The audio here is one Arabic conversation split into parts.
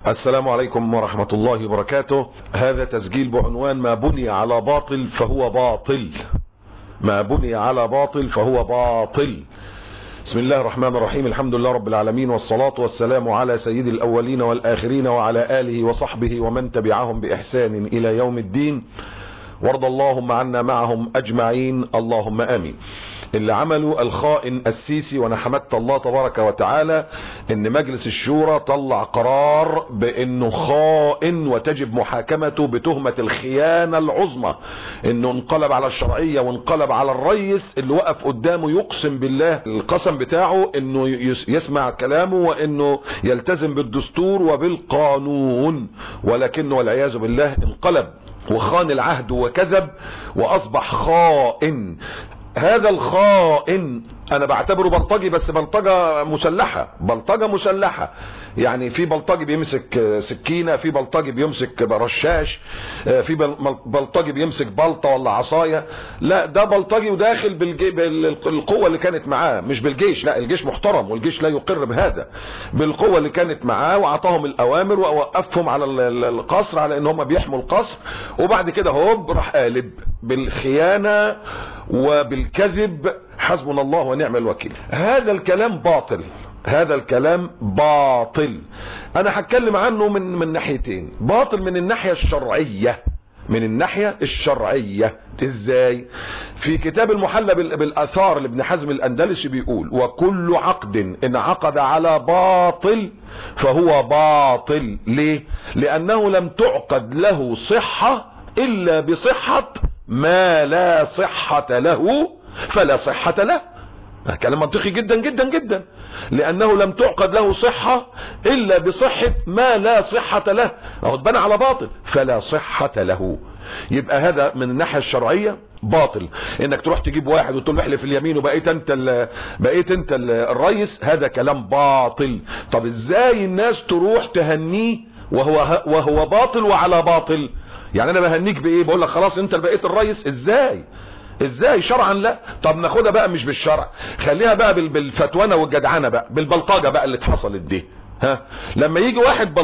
السلام عليكم ورحمة الله وبركاته. هذا تسجيل بعنوان ما بني على باطل فهو باطل. ما بني على باطل فهو باطل. بسم الله الرحمن الرحيم. الحمد لله رب العالمين، والصلاة والسلام على سيد الأولين والآخرين وعلى آله وصحبه ومن تبعهم بإحسان إلى يوم الدين، وارض اللهم عنا معهم أجمعين، اللهم آمين. اللي عملوا الخائن السيسي، وانا حمدت الله تبارك وتعالى ان مجلس الشورى طلع قرار بانه خائن وتجب محاكمته بتهمة الخيانة العظمى، انه انقلب على الشرعية وانقلب على الرئيس اللي وقف قدامه يقسم بالله القسم بتاعه انه يسمع كلامه وانه يلتزم بالدستور وبالقانون، ولكنه والعياذ بالله انقلب وخان العهد وكذب واصبح خائن. هذا الخائن انا بعتبره بلطجي، بس بلطجة مسلحة، بلطجة مسلحة. يعني في بلطجي بيمسك سكينة، في بلطجي بيمسك رشاش، في بلطجي بيمسك بلطة ولا عصاية. لا، ده بلطجي وداخل بالقوة اللي كانت معاه، مش بالجيش. لا، الجيش محترم والجيش لا يقر بهذا، بالقوة اللي كانت معاه، واعطاهم الاوامر ووقفهم على القصر على ان هم بيحموا القصر، وبعد كده هوب راح قالب بالخيانة وبالكذب. حسبنا الله ونعم الوكيل. هذا الكلام باطل، هذا الكلام باطل. انا هتكلم عنه من ناحيتين. باطل من الناحية الشرعية، من الناحية الشرعية. ازاي؟ في كتاب المحلى بالاثار لابن حزم الاندلسي بيقول: وكل عقد انعقد على باطل فهو باطل. ليه؟ لانه لم تعقد له صحة الا بصحة ما لا صحة له فلا صحة له. كلام منطقي جدا جدا جدا. لانه لم تعقد له صحة الا بصحة ما لا صحة له، اهو اتبنى على باطل فلا صحة له. يبقى هذا من الناحية الشرعية باطل. انك تروح تجيب واحد وتقول له احلف اليمين وبقيت انت الرئيس، هذا كلام باطل. طب ازاي الناس تروح تهنيه وهو باطل وعلى باطل؟ يعني انا بهنيك بايه؟ بقول لك خلاص انت اللي بقيت الرئيس. ازاي شرعا؟ لا. طب ناخدها بقى مش بالشرع، خليها بقى بالفتوانه والجدعنه بقى، بالبلطجه بقى اللي اتحصلت دي. لما يجي واحد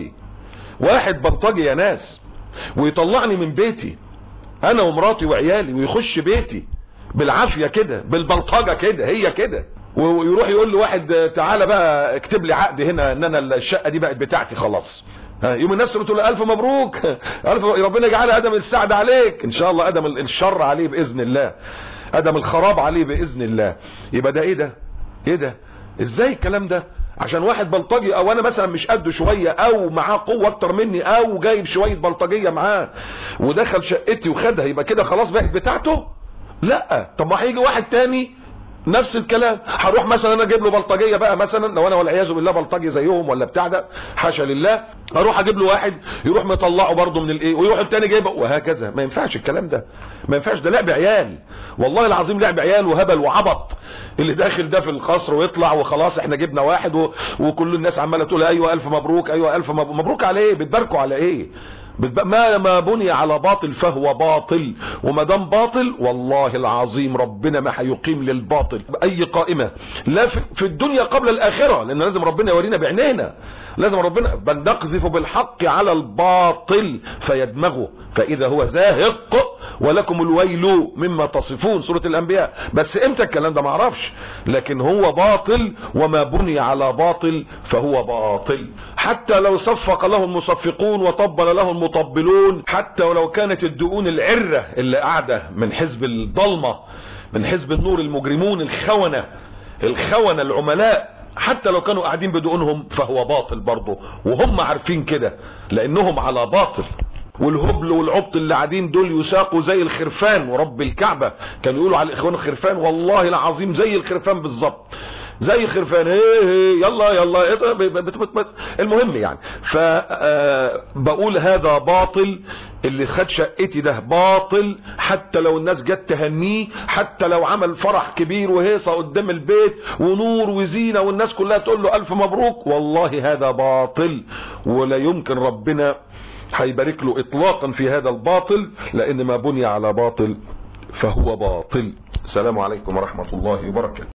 بلطجي يا ناس ويطلعني من بيتي انا ومراتي وعيالي، ويخش بيتي بالعافيه كده، بالبلطجه كده، هي كده، ويروح يقول لواحد تعالى بقى اكتب لي عقد هنا ان انا الشقه دي بقت بتاعتي خلاص. يوم الناس تقول له الف مبروك، ربنا يجعلها ادم السعد عليك ان شاء الله، ادم الشر عليه باذن الله، ادم الخراب عليه باذن الله. يبقى ده ايه ده؟ ازاي الكلام ده؟ عشان واحد بلطجي او انا مثلا مش قده شويه او معاه قوه اكتر مني او جايب شويه بلطجيه معاه ودخل شقتي وخدها، يبقى كده خلاص بقت بتاعته؟ لا. طب ما هيجي واحد تاني نفس الكلام، هروح مثلا انا اجيب له بلطجيه بقى، مثلا لو انا والعياذ بالله بلطجي زيهم ولا بتاع ده، حاشا لله، اروح اجيب له واحد يروح مطلعه برضه من الايه، ويروح التاني جايبه، وهكذا. ما ينفعش الكلام ده، ما ينفعش. ده لعب عيال، والله العظيم لعب عيال وهبل وعبط اللي داخل ده في القصر ويطلع وخلاص احنا جبنا واحد وكل الناس عماله تقول ايوه الف مبروك، ايوه الف مبروك. مبروك على ايه؟ بتباركوا على ايه؟ ما بني على باطل فهو باطل. وما دام باطل والله العظيم ربنا ما هيقيم للباطل اي قائمه، لا في الدنيا قبل الاخره، لان لازم ربنا يورينا بعينينا، لازم ربنا. بل نقذف بالحق على الباطل فيدمغه فاذا هو زاهق ولكم الويل مما تصفون، سورة الانبياء. بس امتى الكلام ده؟ ما اعرفش، لكن هو باطل. وما بني على باطل فهو باطل. حتى لو صفق له المصفقون وطبل له المطبلون، حتى ولو كانت الدقون العرة اللي قاعدة من حزب الضلمة، من حزب النور، المجرمون الخونة العملاء، حتى لو كانوا قاعدين بدقونهم فهو باطل برضه، وهم عارفين كده لانهم على باطل. والهبل والعبط اللي قاعدين دول يساقوا زي الخرفان، ورب الكعبة كانوا يقولوا على الاخوان الخرفان، والله العظيم زي الخرفان بالظبط، زي الخرفان. يلا المهم يعني. فبقول هذا باطل. اللي خد شقتي ده باطل، حتى لو الناس جت تهنيه، حتى لو عمل فرح كبير وهيصه قدام البيت ونور وزينه والناس كلها تقول له الف مبروك، والله هذا باطل. ولا يمكن ربنا هيبارك له اطلاقا في هذا الباطل، لان ما بني على باطل فهو باطل. السلام عليكم ورحمة الله وبركاته.